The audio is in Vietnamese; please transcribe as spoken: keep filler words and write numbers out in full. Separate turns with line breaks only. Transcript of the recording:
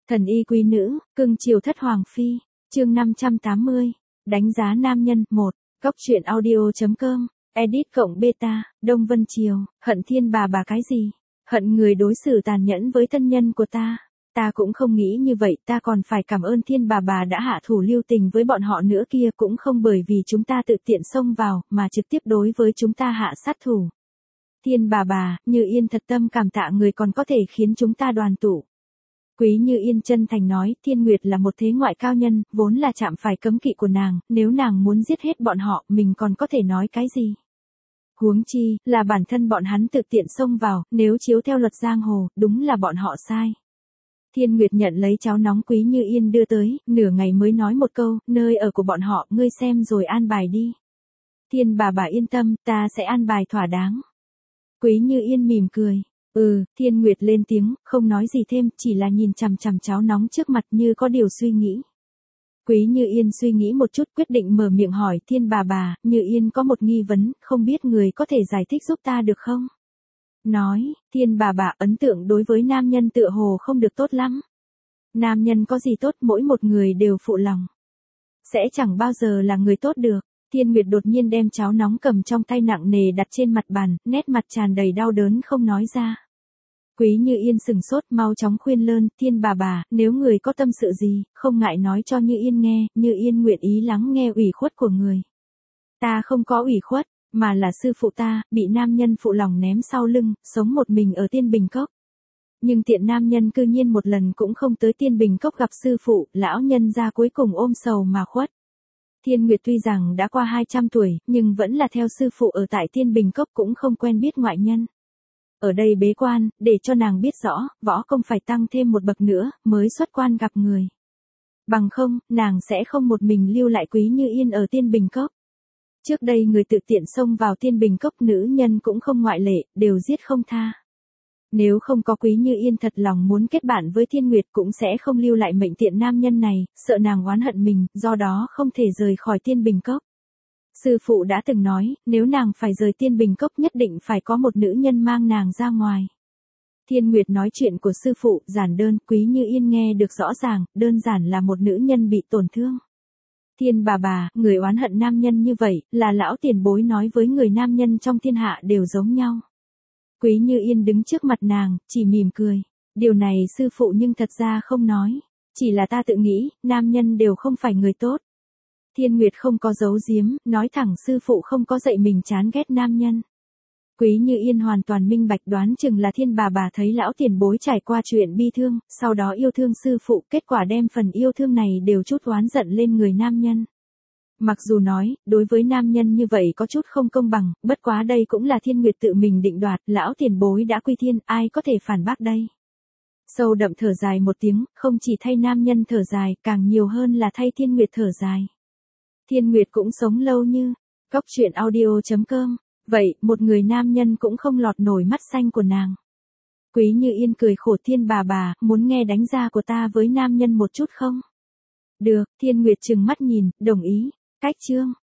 Thần y quý nữ, cưng chiều thất hoàng phi, chương năm trăm tám mươi, đánh giá nam nhân, một, Cóc truyện audio.com, edit cộng beta, Đông Vân Triều, hận thiên bà bà cái gì? Hận người đối xử tàn nhẫn với thân nhân của ta. Ta cũng không nghĩ như vậy, ta còn phải cảm ơn thiên bà bà đã hạ thủ lưu tình với bọn họ nữa kia, cũng không bởi vì chúng ta tự tiện xông vào, mà trực tiếp đối với chúng ta hạ sát thủ. Thiên bà bà, Như Yên thật tâm cảm tạ người còn có thể khiến chúng ta đoàn tụ. Quý Như Yên chân thành nói, Thiên Nguyệt là một thế ngoại cao nhân, vốn là chạm phải cấm kỵ của nàng, nếu nàng muốn giết hết bọn họ, mình còn có thể nói cái gì? Huống chi, là bản thân bọn hắn tự tiện xông vào, nếu chiếu theo luật giang hồ, đúng là bọn họ sai. Thiên Nguyệt nhận lấy cháo nóng Quý Như Yên đưa tới, nửa ngày mới nói một câu, nơi ở của bọn họ, ngươi xem rồi an bài đi. Thiên bà bà yên tâm, ta sẽ an bài thỏa đáng. Quý Như Yên mỉm cười. Ừ, Thiên Nguyệt lên tiếng, không nói gì thêm, chỉ là nhìn chằm chằm cháo nóng trước mặt như có điều suy nghĩ. Quý Như Yên suy nghĩ một chút quyết định mở miệng hỏi Thiên bà bà, Như Yên có một nghi vấn, không biết người có thể giải thích giúp ta được không? Nói, Thiên bà bà ấn tượng đối với nam nhân tựa hồ không được tốt lắm. Nam nhân có gì tốt, mỗi một người đều phụ lòng. Sẽ chẳng bao giờ là người tốt được. Thiên Nguyệt đột nhiên đem cháo nóng cầm trong tay nặng nề đặt trên mặt bàn, nét mặt tràn đầy đau đớn không nói ra. Quý Như Yên sừng sốt, mau chóng khuyên lơn, Thiên bà bà, nếu người có tâm sự gì, không ngại nói cho Như Yên nghe, Như Yên nguyện ý lắng nghe ủy khuất của người. Ta không có ủy khuất, mà là sư phụ ta, bị nam nhân phụ lòng ném sau lưng, sống một mình ở Tiên Bình Cốc. Nhưng tiện nam nhân cư nhiên một lần cũng không tới Tiên Bình Cốc gặp sư phụ, lão nhân ra cuối cùng ôm sầu mà khuất. Thiên Nguyệt tuy rằng đã qua hai trăm tuổi, nhưng vẫn là theo sư phụ ở tại Tiên Bình Cốc, cũng không quen biết ngoại nhân. Ở đây bế quan, để cho nàng biết rõ, võ công phải tăng thêm một bậc nữa, mới xuất quan gặp người. Bằng không, nàng sẽ không một mình lưu lại Quý Như Yên ở Tiên Bình Cốc. Trước đây người tự tiện xông vào Tiên Bình Cốc, nữ nhân cũng không ngoại lệ, đều giết không tha. Nếu không có Quý Như Yên thật lòng muốn kết bạn với Thiên Nguyệt, cũng sẽ không lưu lại mệnh tiện nam nhân này, sợ nàng oán hận mình, do đó không thể rời khỏi Tiên Bình Cốc. Sư phụ đã từng nói, nếu nàng phải rời Tiên Bình Cốc nhất định phải có một nữ nhân mang nàng ra ngoài. Thiên Nguyệt nói chuyện của sư phụ, giản đơn, Quý Như Yên nghe được rõ ràng, đơn giản là một nữ nhân bị tổn thương. Thiên bà bà, người oán hận nam nhân như vậy, là lão tiền bối nói với người nam nhân trong thiên hạ đều giống nhau. Quý Như Yên đứng trước mặt nàng, chỉ mỉm cười. Điều này sư phụ nhưng thật ra không nói. Chỉ là ta tự nghĩ, nam nhân đều không phải người tốt. Thiên Nguyệt không có giấu giếm, nói thẳng sư phụ không có dạy mình chán ghét nam nhân. Quý Như Yên hoàn toàn minh bạch, đoán chừng là thiên bà bà thấy lão tiền bối trải qua chuyện bi thương, sau đó yêu thương sư phụ, kết quả đem phần yêu thương này đều chút oán giận lên người nam nhân. Mặc dù nói, đối với nam nhân như vậy có chút không công bằng, bất quá đây cũng là Thiên Nguyệt tự mình định đoạt, lão tiền bối đã quy thiên, ai có thể phản bác đây. Sâu đậm thở dài một tiếng, không chỉ thay nam nhân thở dài, càng nhiều hơn là thay Thiên Nguyệt thở dài. Thiên Nguyệt cũng sống lâu như, Cóc truyện audio.com, vậy, một người nam nhân cũng không lọt nổi mắt xanh của nàng. Quý Như Yên cười khổ, Thiên bà bà, muốn nghe đánh giá của ta với nam nhân một chút không? Được, Thiên Nguyệt trừng mắt nhìn, đồng ý. Cách chương